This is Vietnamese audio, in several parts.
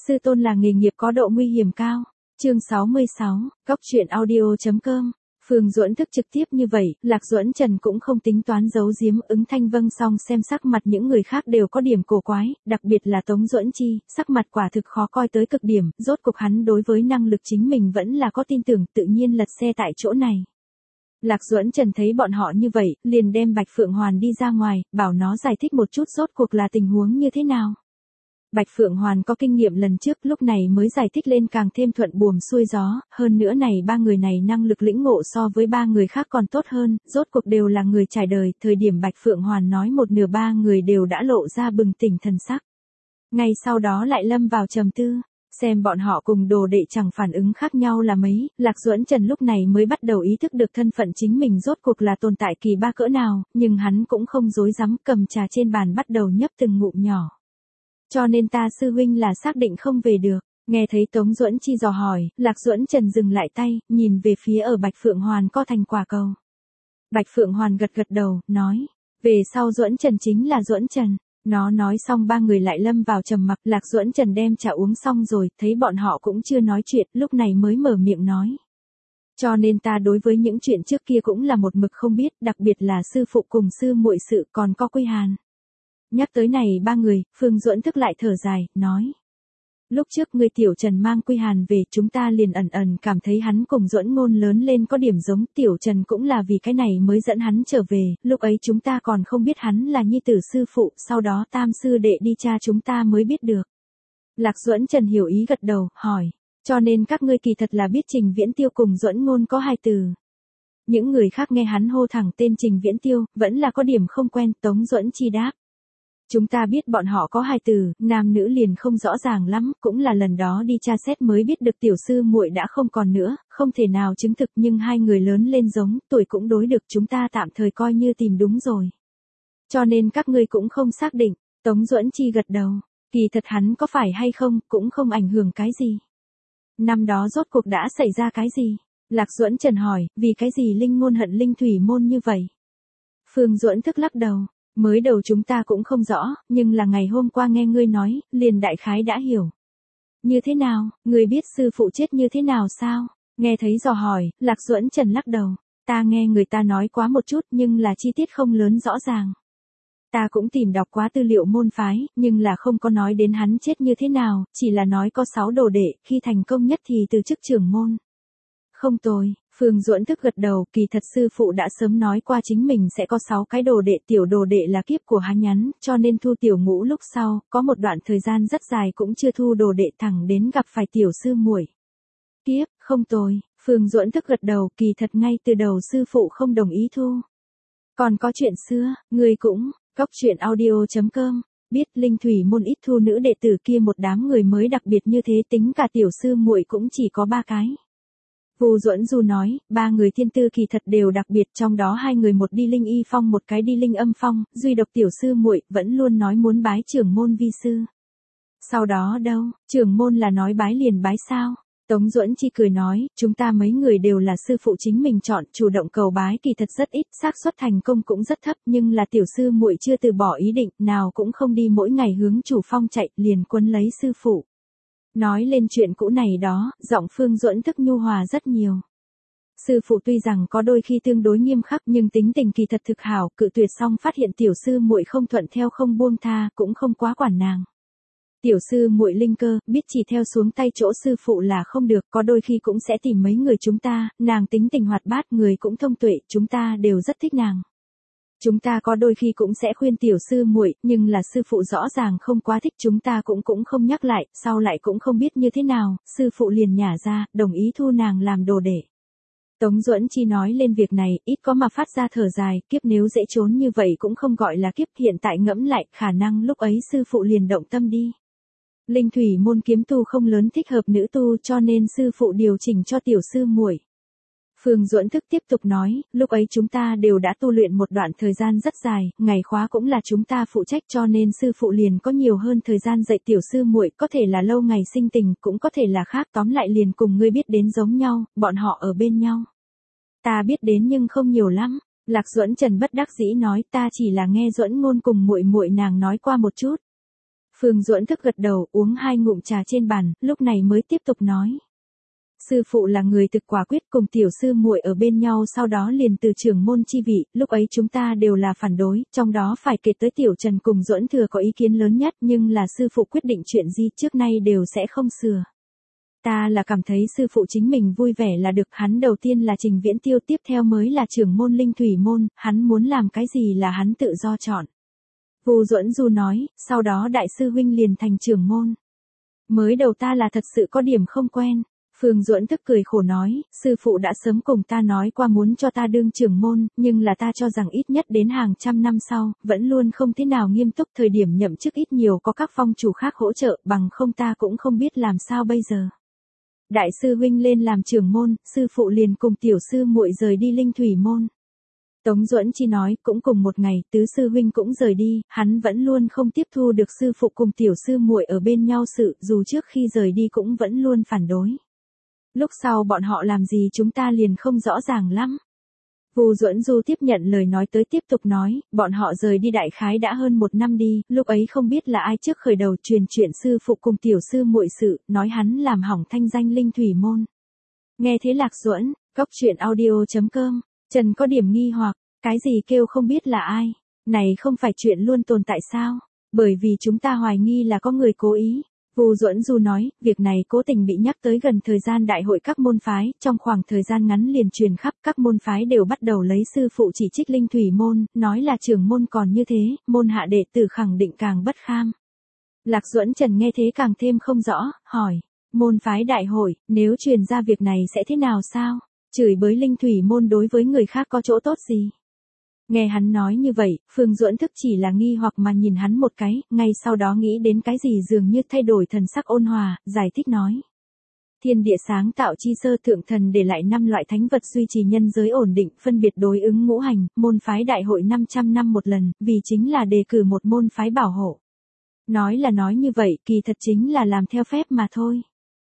Sư tôn là nghề nghiệp có độ nguy hiểm cao. Chương 66, Góc truyện audio.com. Phương Duẫn thức trực tiếp như vậy, Lạc Duẫn Trần cũng không tính toán giấu giếm, ứng thanh vâng xong xem sắc mặt những người khác đều có điểm cổ quái, đặc biệt là Tống Duẫn Chi, sắc mặt quả thực khó coi tới cực điểm, rốt cuộc hắn đối với năng lực chính mình vẫn là có tin tưởng, tự nhiên lật xe tại chỗ này. Lạc Duẫn Trần thấy bọn họ như vậy, liền đem Bạch Phượng Hoàn đi ra ngoài, bảo nó giải thích một chút rốt cuộc là tình huống như thế nào. Bạch Phượng Hoàn có kinh nghiệm lần trước, lúc này mới giải thích lên càng thêm thuận buồm xuôi gió, hơn nữa này ba người này năng lực lĩnh ngộ so với ba người khác còn tốt hơn, rốt cuộc đều là người trải đời, thời điểm Bạch Phượng Hoàn nói một nửa ba người đều đã lộ ra bừng tỉnh thần sắc. Ngay sau đó lại lâm vào trầm tư, xem bọn họ cùng đồ đệ chẳng phản ứng khác nhau là mấy, Lạc Duẫn Trần lúc này mới bắt đầu ý thức được thân phận chính mình rốt cuộc là tồn tại kỳ ba cỡ nào, nhưng hắn cũng không dối dám, cầm trà trên bàn bắt đầu nhấp từng ngụm nhỏ. Cho nên ta sư huynh là xác định không về được. Nghe thấy Tống Duẫn Chi dò hỏi, Lạc Duẫn Trần dừng lại tay, nhìn về phía ở Bạch Phượng Hoàn co thành quả cầu. Bạch Phượng Hoàn gật gật đầu, nói, về sau Duẫn Trần chính là Duẫn Trần. Nó nói xong ba người lại lâm vào trầm mặc, Lạc Duẫn Trần đem trà uống xong rồi, thấy bọn họ cũng chưa nói chuyện, lúc này mới mở miệng nói. Cho nên ta đối với những chuyện trước kia cũng là một mực không biết, đặc biệt là sư phụ cùng sư muội sự, còn có Quy Hàn. Nhắc tới này ba người, Phương Duẫn thức lại thở dài, nói. Lúc trước người Tiểu Trần mang Quy Hàn về, chúng ta liền ẩn ẩn cảm thấy hắn cùng Duẫn Ngôn lớn lên có điểm giống, Tiểu Trần cũng là vì cái này mới dẫn hắn trở về, lúc ấy chúng ta còn không biết hắn là nhi tử sư phụ, sau đó tam sư đệ đi tra chúng ta mới biết được. Lạc Duẫn Trần hiểu ý gật đầu, hỏi, cho nên các ngươi kỳ thật là biết Trình Viễn Tiêu cùng Duẫn Ngôn có hai từ. Những người khác nghe hắn hô thẳng tên Trình Viễn Tiêu, vẫn là có điểm không quen, Tống Duẫn Chi đáp. Chúng ta biết bọn họ có hai từ, nam nữ liền không rõ ràng lắm, cũng là lần đó đi tra xét mới biết được tiểu sư muội đã không còn nữa, không thể nào chứng thực, nhưng hai người lớn lên giống, tuổi cũng đối được, chúng ta tạm thời coi như tìm đúng rồi. Cho nên các ngươi cũng không xác định. Tống Duẫn Chi gật đầu, kỳ thật hắn có phải hay không, cũng không ảnh hưởng cái gì. Năm đó rốt cuộc đã xảy ra cái gì? Lạc Duẫn Trần hỏi, vì cái gì Linh Ngôn hận Linh Thủy Môn như vậy? Phương Duẫn thức lắc đầu. Mới đầu chúng ta cũng không rõ, nhưng là ngày hôm qua nghe ngươi nói, liền đại khái đã hiểu. Như thế nào, ngươi biết sư phụ chết như thế nào sao? Nghe thấy dò hỏi, Lạc Duẫn Trần lắc đầu. Ta nghe người ta nói quá một chút nhưng là chi tiết không lớn rõ ràng. Ta cũng tìm đọc quá tư liệu môn phái, nhưng là không có nói đến hắn chết như thế nào, chỉ là nói có 6 đồ đệ, khi thành công nhất thì từ chức trưởng môn. Không tồi. Phương Duẫn thức gật đầu, kỳ thật sư phụ đã sớm nói qua chính mình sẽ có 6 cái đồ đệ, tiểu đồ đệ là kiếp của hắn nhắn, cho nên thu tiểu ngũ lúc sau, có một đoạn thời gian rất dài cũng chưa thu đồ đệ, thẳng đến gặp phải tiểu sư muội. Kiếp, không tồi. Phương Duẫn thức gật đầu, kỳ thật ngay từ đầu sư phụ không đồng ý thu. Còn có chuyện xưa, người cũng, Góc truyện audio.com, biết Linh Thủy Môn ít thu nữ đệ tử kia một đám người mới đặc biệt như thế, tính cả tiểu sư muội cũng chỉ có 3 cái. Vu Duẫn Du nói, 3 người thiên tư kỳ thật đều đặc biệt, trong đó 2 người một đi Linh Y Phong một cái đi Linh Âm Phong, duy độc tiểu sư muội vẫn luôn nói muốn bái trưởng môn vi sư. Sau đó đâu, trưởng môn là nói bái liền bái sao? Tống Duẫn Chi cười nói, chúng ta mấy người đều là sư phụ chính mình chọn, chủ động cầu bái kỳ thật rất ít, xác suất thành công cũng rất thấp, nhưng là tiểu sư muội chưa từ bỏ ý định, nào cũng không đi mỗi ngày hướng chủ phong chạy, liền quấn lấy sư phụ. Nói lên chuyện cũ này đó, giọng Phương Duẫn thức nhu hòa rất nhiều. Sư phụ tuy rằng có đôi khi tương đối nghiêm khắc nhưng tính tình kỳ thật thực hảo, cự tuyệt xong phát hiện tiểu sư muội không thuận theo không buông tha, cũng không quá quản nàng. Tiểu sư muội linh cơ, biết chỉ theo xuống tay chỗ sư phụ là không được, có đôi khi cũng sẽ tìm mấy người chúng ta, nàng tính tình hoạt bát, người cũng thông tuệ, chúng ta đều rất thích nàng. Chúng ta có đôi khi cũng sẽ khuyên tiểu sư muội, nhưng là sư phụ rõ ràng không quá thích, chúng ta cũng không nhắc lại, sau lại cũng không biết như thế nào, sư phụ liền nhả ra, đồng ý thu nàng làm đồ đệ. Tống Duẫn Chi nói lên việc này, ít có mà phát ra thở dài, kiếp nếu dễ trốn như vậy cũng không gọi là kiếp, hiện tại ngẫm lại, khả năng lúc ấy sư phụ liền động tâm đi. Linh Thủy Môn kiếm tu không lớn thích hợp nữ tu, cho nên sư phụ điều chỉnh cho tiểu sư muội. Phương Duẫn thức tiếp tục nói, lúc ấy chúng ta đều đã tu luyện một đoạn thời gian rất dài, ngày khóa cũng là chúng ta phụ trách, cho nên sư phụ liền có nhiều hơn thời gian dạy tiểu sư muội, có thể là lâu ngày sinh tình, cũng có thể là khác, tóm lại liền cùng ngươi biết đến giống nhau, bọn họ ở bên nhau. Ta biết đến nhưng không nhiều lắm. Lạc Duẫn Trần bất đắc dĩ nói, ta chỉ là nghe Duẫn Ngôn cùng muội muội nàng nói qua một chút. Phương Duẫn thức gật đầu, uống 2 ngụm trà trên bàn, lúc này mới tiếp tục nói. Sư phụ là người thực quả quyết, cùng tiểu sư muội ở bên nhau, sau đó liền từ trưởng môn chi vị, lúc ấy chúng ta đều là phản đối, trong đó phải kể tới tiểu Trần cùng Duẫn Thừa có ý kiến lớn nhất, nhưng là sư phụ quyết định chuyện gì trước nay đều sẽ không sửa. Ta là cảm thấy sư phụ chính mình vui vẻ là được, hắn đầu tiên là Trình Viễn Tiêu, tiếp theo mới là trưởng môn Linh Thủy môn, hắn muốn làm cái gì là hắn tự do chọn. Vu Duẫn Du nói, sau đó đại sư huynh liền thành trưởng môn. Mới đầu ta là thật sự có điểm không quen. Phương Duẫn thức cười khổ nói, sư phụ đã sớm cùng ta nói qua muốn cho ta đương trưởng môn, nhưng là ta cho rằng ít nhất đến hàng trăm năm sau, vẫn luôn không thế nào nghiêm túc, thời điểm nhậm chức ít nhiều có các phong chủ khác hỗ trợ, bằng không ta cũng không biết làm sao bây giờ. Đại sư huynh lên làm trưởng môn, sư phụ liền cùng tiểu sư muội rời đi Linh Thủy môn. Tống Duẫn Chi nói, cũng cùng một ngày, tứ sư huynh cũng rời đi, hắn vẫn luôn không tiếp thu được sư phụ cùng tiểu sư muội ở bên nhau sự, dù trước khi rời đi cũng vẫn luôn phản đối. Lúc sau bọn họ làm gì chúng ta liền không rõ ràng lắm. Vu Duẫn Du tiếp nhận lời nói tới, tiếp tục nói, bọn họ rời đi đại khái đã hơn 1 năm đi, lúc ấy không biết là ai trước khởi đầu truyền chuyện sư phụ cùng tiểu sư muội sự, nói hắn làm hỏng thanh danh Linh Thủy môn. Nghe thế Lạc Duẫn, coctruyện.audio.com, Trần có điểm nghi hoặc, cái gì kêu không biết là ai, này không phải chuyện luôn tồn tại sao, bởi vì chúng ta hoài nghi là có người cố ý. Vu Duẫn Du nói, việc này cố tình bị nhắc tới gần thời gian đại hội các môn phái, trong khoảng thời gian ngắn liền truyền khắp, các môn phái đều bắt đầu lấy sư phụ chỉ trích Linh Thủy môn, nói là trưởng môn còn như thế, môn hạ đệ tử khẳng định càng bất kham. Lạc Duẫn Trần nghe thế càng thêm không rõ, hỏi, môn phái đại hội, nếu truyền ra việc này sẽ thế nào sao? Chửi bới Linh Thủy môn đối với người khác có chỗ tốt gì? Nghe hắn nói như vậy, Phương Duẫn thức chỉ là nghi hoặc mà nhìn hắn một cái, ngay sau đó nghĩ đến cái gì dường như thay đổi thần sắc ôn hòa, giải thích nói. Thiên địa sáng tạo chi sơ thượng thần để lại 5 loại thánh vật duy trì nhân giới ổn định, phân biệt đối ứng ngũ hành, môn phái đại hội 500 năm một lần, vì chính là đề cử một môn phái bảo hộ. Nói là nói như vậy, kỳ thật chính là làm theo phép mà thôi.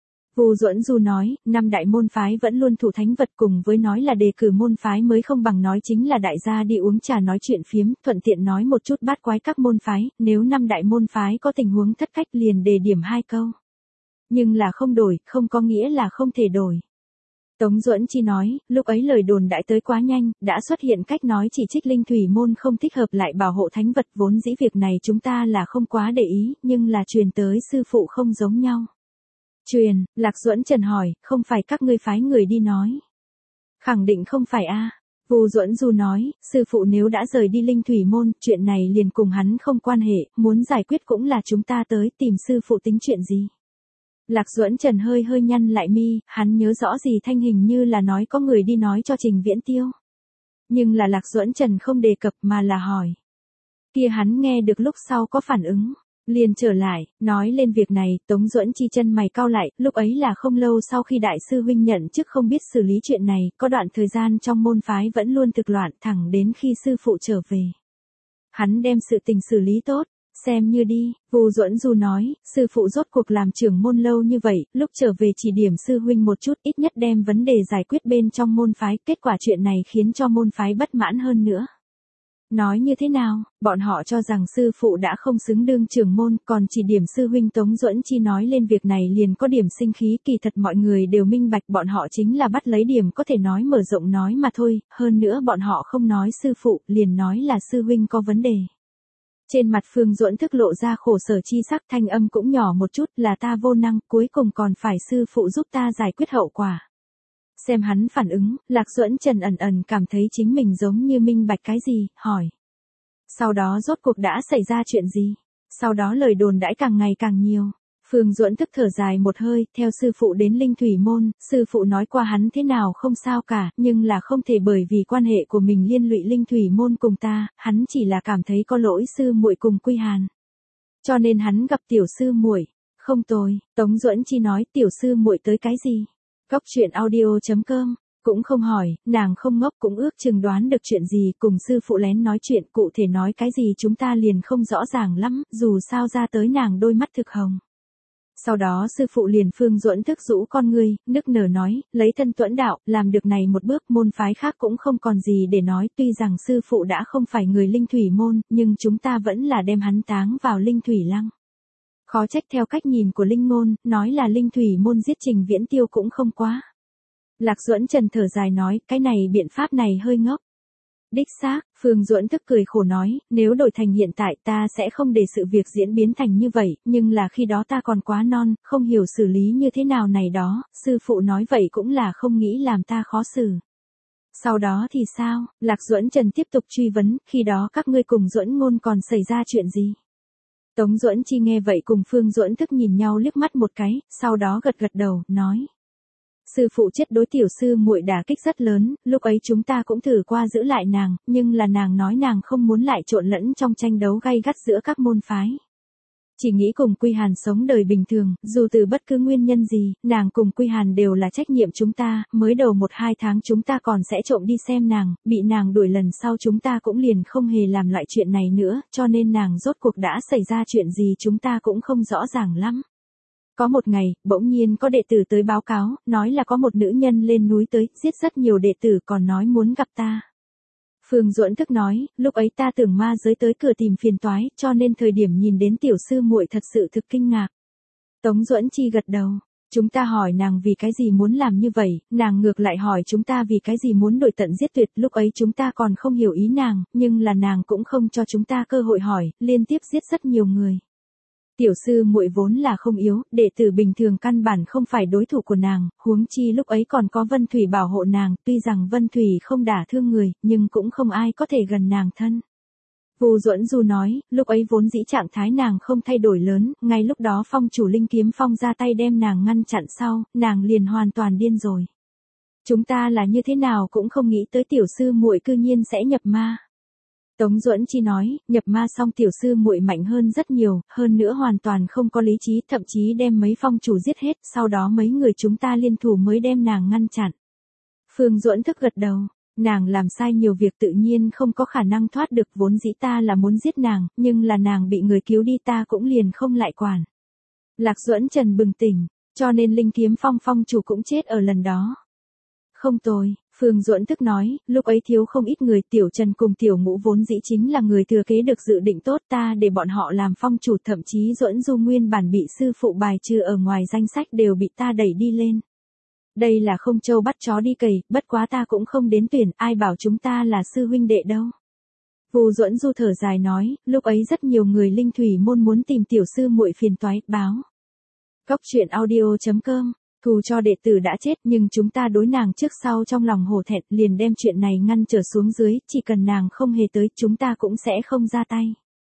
Vu Duẫn Du nói, 5 đại môn phái vẫn luôn thủ thánh vật, cùng với nói là đề cử môn phái mới không bằng nói chính là đại gia đi uống trà nói chuyện phiếm, thuận tiện nói một chút bát quái các môn phái, nếu 5 đại môn phái có tình huống thất cách liền đề điểm 2 câu. Nhưng là không đổi, không có nghĩa là không thể đổi. Tống Duẫn Chi nói, lúc ấy lời đồn đại tới quá nhanh, đã xuất hiện cách nói chỉ trích Linh Thủy môn không thích hợp lại bảo hộ thánh vật, vốn dĩ việc này chúng ta là không quá để ý, nhưng là truyền tới sư phụ không giống nhau. Truyền, Lạc Duẫn Trần hỏi, không phải các ngươi phái người đi nói. Khẳng định không phải a. Vu Duẫn Du nói, sư phụ nếu đã rời đi Linh Thủy môn, chuyện này liền cùng hắn không quan hệ, muốn giải quyết cũng là chúng ta tới tìm sư phụ tính chuyện gì. Lạc Duẫn Trần hơi hơi nhăn lại mi, hắn nhớ rõ gì thanh hình như là nói có người đi nói cho Trình Viễn Tiêu. Nhưng là Lạc Duẫn Trần không đề cập mà là hỏi. Kia hắn nghe được lúc sau có phản ứng. Liền trở lại, nói lên việc này, Tống Duẫn Chi chân mày cau lại, lúc ấy là không lâu sau khi đại sư huynh nhận chức không biết xử lý chuyện này, có đoạn thời gian trong môn phái vẫn luôn thực loạn, thẳng đến khi sư phụ trở về. Hắn đem sự tình xử lý tốt, xem như đi, Vu Duẫn Du nói, sư phụ rốt cuộc làm trưởng môn lâu như vậy, lúc trở về chỉ điểm sư huynh một chút, ít nhất đem vấn đề giải quyết bên trong môn phái, kết quả chuyện này khiến cho môn phái bất mãn hơn nữa. Nói như thế nào, bọn họ cho rằng sư phụ đã không xứng đương trưởng môn, còn chỉ điểm sư huynh. Tống Duẫn Chi nói lên việc này liền có điểm sinh khí, kỳ thật mọi người đều minh bạch bọn họ chính là bắt lấy điểm có thể nói mở rộng nói mà thôi, hơn nữa bọn họ không nói sư phụ, liền nói là sư huynh có vấn đề. Trên mặt Phương Duẫn thức lộ ra khổ sở chi sắc, thanh âm cũng nhỏ một chút, là ta vô năng, cuối cùng còn phải sư phụ giúp ta giải quyết hậu quả. Xem hắn phản ứng, Lạc Duẫn Trần ẩn ẩn cảm thấy chính mình giống như minh bạch cái gì, hỏi. Sau đó rốt cuộc đã xảy ra chuyện gì? Sau đó lời đồn đãi càng ngày càng nhiều. Phương Duẫn thức thở dài một hơi, theo sư phụ đến Linh Thủy môn, sư phụ nói qua hắn thế nào không sao cả, nhưng là không thể bởi vì quan hệ của mình liên lụy Linh Thủy môn cùng ta, hắn chỉ là cảm thấy có lỗi sư muội cùng Quy Hàn. Cho nên hắn gặp tiểu sư muội, không tồi, Tống Duẫn Chi nói tiểu sư muội tới cái gì? Coctruyện.audio.com, cũng không hỏi, nàng không ngốc cũng ước chừng đoán được chuyện gì, cùng sư phụ lén nói chuyện, cụ thể nói cái gì chúng ta liền không rõ ràng lắm, dù sao ra tới nàng đôi mắt thực hồng. Sau đó sư phụ liền Phương Duẫn thức rũ con ngươi, nức nở nói, lấy thân tuẫn đạo, làm được này một bước, môn phái khác cũng không còn gì để nói, tuy rằng sư phụ đã không phải người Linh Thủy môn, nhưng chúng ta vẫn là đem hắn táng vào Linh Thủy lăng. Khó trách theo cách nhìn của Linh Ngôn, nói là Linh Thủy Môn giết Trình Viễn Tiêu cũng không quá. Lạc Duẫn Trần thở dài nói, cái này biện pháp này hơi ngốc. Đích xác, Phương Duẫn Thức cười khổ nói, nếu đổi thành hiện tại ta sẽ không để sự việc diễn biến thành như vậy, nhưng là khi đó ta còn quá non, không hiểu xử lý như thế nào này đó, sư phụ nói vậy cũng là không nghĩ làm ta khó xử. Sau đó thì sao? Lạc Duẫn Trần tiếp tục truy vấn, khi đó các ngươi cùng Duẫn Ngôn còn xảy ra chuyện gì? Tống Duẫn Chi nghe vậy cùng Phương Duẫn Thức nhìn nhau liếc mắt một cái, sau đó gật gật đầu, nói. Sư phụ chết đối tiểu sư muội đả kích rất lớn, lúc ấy chúng ta cũng thử qua giữ lại nàng, nhưng là nàng nói nàng không muốn lại trộn lẫn trong tranh đấu gay gắt giữa các môn phái. Chỉ nghĩ cùng Quy Hàn sống đời bình thường, dù từ bất cứ nguyên nhân gì, nàng cùng Quy Hàn đều là trách nhiệm chúng ta, mới đầu 1-2 tháng chúng ta còn sẽ trộm đi xem nàng, bị nàng đuổi lần sau chúng ta cũng liền không hề làm loại chuyện này nữa, cho nên nàng rốt cuộc đã xảy ra chuyện gì chúng ta cũng không rõ ràng lắm. Có một ngày, bỗng nhiên có đệ tử tới báo cáo, nói là có một nữ nhân lên núi tới, giết rất nhiều đệ tử còn nói muốn gặp ta. Phương Duẫn Thức nói, lúc ấy ta tưởng ma giới tới cửa tìm phiền toái, cho nên thời điểm nhìn đến tiểu sư muội thật sự thực kinh ngạc. Tống Duẫn Chi gật đầu. Chúng ta hỏi nàng vì cái gì muốn làm như vậy, nàng ngược lại hỏi chúng ta vì cái gì muốn đuổi tận giết tuyệt, lúc ấy chúng ta còn không hiểu ý nàng, nhưng là nàng cũng không cho chúng ta cơ hội hỏi, liên tiếp giết rất nhiều người. Tiểu sư muội vốn là không yếu, đệ tử bình thường căn bản không phải đối thủ của nàng, huống chi lúc ấy còn có Vân Thủy bảo hộ nàng, tuy rằng Vân Thủy không đả thương người, nhưng cũng không ai có thể gần nàng thân. Vu Duẫn Du nói, lúc ấy vốn dĩ trạng thái nàng không thay đổi lớn, ngay lúc đó phong chủ Linh Kiếm Phong ra tay đem nàng ngăn chặn sau, nàng liền hoàn toàn điên rồi. Chúng ta là như thế nào cũng không nghĩ tới tiểu sư muội cư nhiên sẽ nhập ma. Tống Duẫn Chi nói, nhập ma xong tiểu sư muội mạnh hơn rất nhiều, hơn nữa hoàn toàn không có lý trí, thậm chí đem mấy phong chủ giết hết, sau đó mấy người chúng ta liên thủ mới đem nàng ngăn chặn. Phương Duẫn Thức gật đầu, nàng làm sai nhiều việc tự nhiên không có khả năng thoát được, vốn dĩ ta là muốn giết nàng, nhưng là nàng bị người cứu đi ta cũng liền không lại quản. Lạc Duẫn Trần bừng tỉnh, cho nên Linh Kiếm Phong phong chủ cũng chết ở lần đó. Không tồi. Phương Duẫn Thức nói, lúc ấy thiếu không ít người, Tiểu Trần cùng Tiểu Ngũ vốn dĩ chính là người thừa kế được dự định tốt, ta để bọn họ làm phong chủ, thậm chí Duẫn Du nguyên bản bị sư phụ bài trừ ở ngoài danh sách đều bị ta đẩy đi lên. Đây là không trâu bắt chó đi cày, bất quá ta cũng không đến tuyển, ai bảo chúng ta là sư huynh đệ đâu. Vu Duẫn Du thở dài nói, lúc ấy rất nhiều người Linh Thủy Môn muốn tìm tiểu sư muội phiền toái, báo. Góc truyện audio.com Thù cho đệ tử đã chết nhưng chúng ta đối nàng trước sau trong lòng hổ thẹn, liền đem chuyện này ngăn trở xuống dưới, chỉ cần nàng không hề tới chúng ta cũng sẽ không ra tay.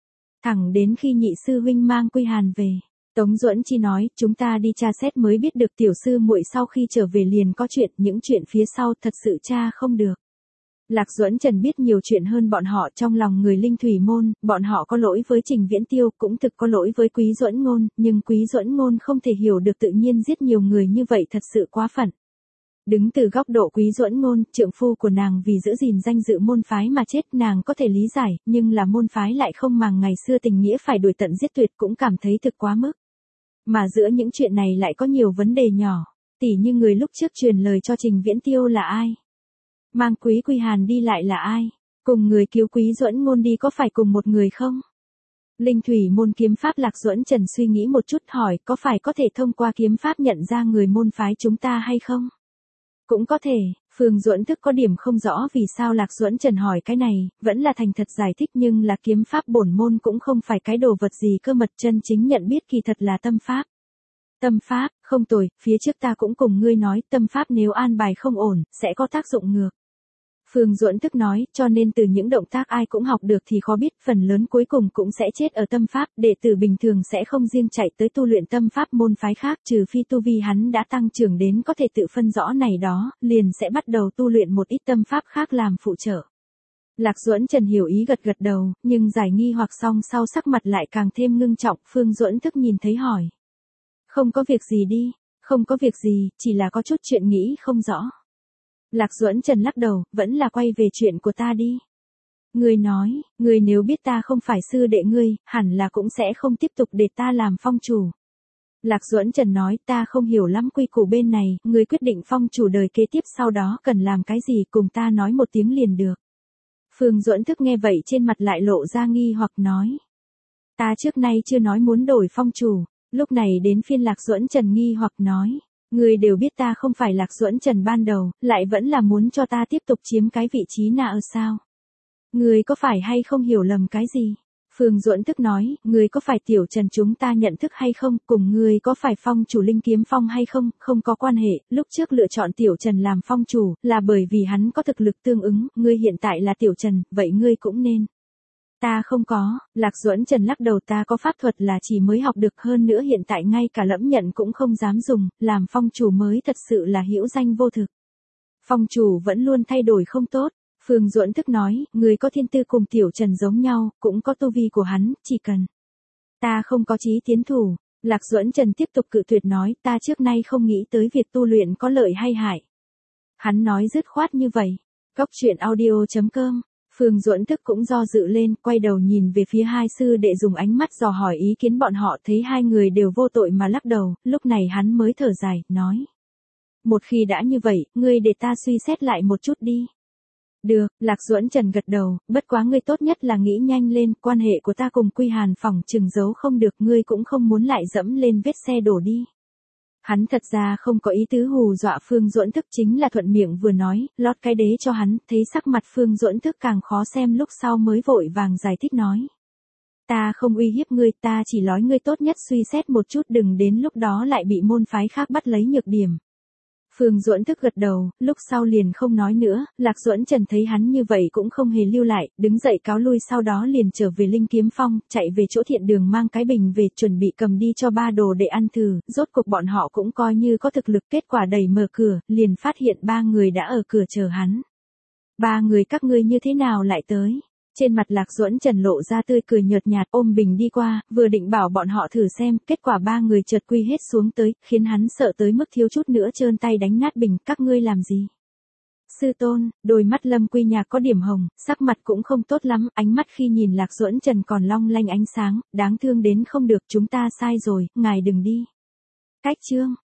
Thẳng đến khi nhị sư huynh mang Quy Hàn về, Tống Duẫn Chi nói, chúng ta đi tra xét mới biết được tiểu sư muội sau khi trở về liền có chuyện, những chuyện phía sau thật sự tra không được. Lạc Duẫn Trần biết nhiều chuyện hơn bọn họ, trong lòng người Linh Thủy Môn, bọn họ có lỗi với Trình Viễn Tiêu, cũng thực có lỗi với Quý Duẫn Ngôn, nhưng Quý Duẫn Ngôn không thể hiểu được tự nhiên giết nhiều người như vậy thật sự quá phận. Đứng từ góc độ Quý Duẫn Ngôn, trượng phu của nàng vì giữ gìn danh dự môn phái mà chết, nàng có thể lý giải, nhưng là môn phái lại không màng ngày xưa tình nghĩa phải đuổi tận giết tuyệt, cũng cảm thấy thực quá mức. Mà giữa những chuyện này lại có nhiều vấn đề nhỏ, tỉ như người lúc trước truyền lời cho Trình Viễn Tiêu là ai? Mang Quý Quy Hàn đi lại là ai? Cùng người cứu Quý Duẫn Ngôn đi có phải cùng một người không? Linh Thủy Môn kiếm pháp Lạc Duẫn Trần suy nghĩ một chút hỏi, có phải có thể thông qua kiếm pháp nhận ra người môn phái chúng ta hay không? Cũng có thể. Phương Duẫn Thức có điểm không rõ vì sao Lạc Duẫn Trần hỏi cái này, vẫn là thành thật giải thích, nhưng là kiếm pháp bổn môn cũng không phải cái đồ vật gì cơ mật, chân chính nhận biết kỳ thật là tâm pháp. Tâm pháp, không tồi, phía trước ta cũng cùng ngươi nói, tâm pháp nếu an bài không ổn, sẽ có tác dụng ngược. Phương Duẫn Thức nói, cho nên từ những động tác ai cũng học được thì khó biết, phần lớn cuối cùng cũng sẽ chết ở tâm pháp, đệ tử bình thường sẽ không riêng chạy tới tu luyện tâm pháp môn phái khác, trừ phi tu vi hắn đã tăng trưởng đến có thể tự phân rõ này đó, liền sẽ bắt đầu tu luyện một ít tâm pháp khác làm phụ trợ. Lạc Duẫn Trần hiểu ý gật gật đầu, nhưng giải nghi hoặc xong sau sắc mặt lại càng thêm ngưng trọng, Phương Duẫn Thức nhìn thấy hỏi. Không có việc gì đi, không có việc gì, chỉ là có chút chuyện nghĩ không rõ. Lạc Duẫn Trần lắc đầu, vẫn là quay về chuyện của ta đi. Ngươi nói, ngươi nếu biết ta không phải sư đệ ngươi, hẳn là cũng sẽ không tiếp tục để ta làm phong chủ. Lạc Duẫn Trần nói, ta không hiểu lắm quy củ bên này, ngươi quyết định phong chủ đời kế tiếp sau đó cần làm cái gì cùng ta nói một tiếng liền được. Phương Duẫn Thức nghe vậy trên mặt lại lộ ra nghi hoặc nói. Ta trước nay chưa nói muốn đổi phong chủ. Lúc này đến phiên Lạc Duẫn Trần nghi hoặc nói. Ngươi đều biết ta không phải Lạc Duẫn Trần ban đầu, lại vẫn là muốn cho ta tiếp tục chiếm cái vị trí nạ ở sao? Ngươi có phải hay không hiểu lầm cái gì? Phương Duẫn tức nói, ngươi có phải Tiểu Trần chúng ta nhận thức hay không, cùng ngươi có phải phong chủ Linh Kiếm Phong hay không, không có quan hệ, lúc trước lựa chọn Tiểu Trần làm phong chủ, là bởi vì hắn có thực lực tương ứng, ngươi hiện tại là Tiểu Trần, vậy ngươi cũng nên. Ta không có, Lạc Duẫn Trần lắc đầu, ta có pháp thuật là chỉ mới học được, hơn nữa hiện tại ngay cả lẫm nhận cũng không dám dùng, làm phong chủ mới thật sự là hữu danh vô thực. Phong chủ vẫn luôn thay đổi không tốt. Phương Duẫn tức nói, người có thiên tư cùng Tiểu Trần giống nhau, cũng có tu vi của hắn, chỉ cần. Ta không có chí tiến thủ. Lạc Duẫn Trần tiếp tục cự tuyệt nói, ta trước nay không nghĩ tới việc tu luyện có lợi hay hại. Hắn nói dứt khoát như vậy. Góc truyện audio.com. Phương Duẫn tức cũng do dự lên, quay đầu nhìn về phía hai sư đệ dùng ánh mắt dò hỏi ý kiến bọn họ, thấy hai người đều vô tội mà lắc đầu, lúc này hắn mới thở dài, nói. Một khi đã như vậy, ngươi để ta suy xét lại một chút đi. Được, Lạc Duẫn Trần gật đầu, bất quá ngươi tốt nhất là nghĩ nhanh lên, quan hệ của ta cùng Quy Hàn phòng chừng giấu không được, ngươi cũng không muốn lại dẫm lên vết xe đổ đi. Hắn thật ra không có ý tứ hù dọa Phương Duẫn Thức, chính là thuận miệng vừa nói, lót cái đế cho hắn, thấy sắc mặt Phương Duẫn Thức càng khó xem lúc sau mới vội vàng giải thích nói. Ta không uy hiếp ngươi, ta chỉ nói ngươi tốt nhất suy xét một chút, đừng đến lúc đó lại bị môn phái khác bắt lấy nhược điểm. Phương Duẫn Thức gật đầu, lúc sau liền không nói nữa, Lạc Duẫn Trần thấy hắn như vậy cũng không hề lưu lại, đứng dậy cáo lui, sau đó liền trở về Linh Kiếm Phong, chạy về chỗ Thiện Đường mang cái bình về, chuẩn bị cầm đi cho ba đồ để ăn thử, rốt cuộc bọn họ cũng coi như có thực lực, kết quả đẩy mở cửa, liền phát hiện ba người đã ở cửa chờ hắn. Ba người các ngươi như thế nào lại tới? Trên mặt Lạc Duẫn Trần lộ ra tươi cười nhợt nhạt, ôm bình đi qua, vừa định bảo bọn họ thử xem, kết quả ba người chợt quy hết xuống tới, khiến hắn sợ tới mức thiếu chút nữa trơn tay đánh nát bình, các ngươi làm gì? Sư tôn, đôi mắt Lâm Quy Nhạc có điểm hồng, sắc mặt cũng không tốt lắm, ánh mắt khi nhìn Lạc Duẫn Trần còn long lanh ánh sáng, đáng thương đến không được, chúng ta sai rồi, ngài đừng đi. Cách chương.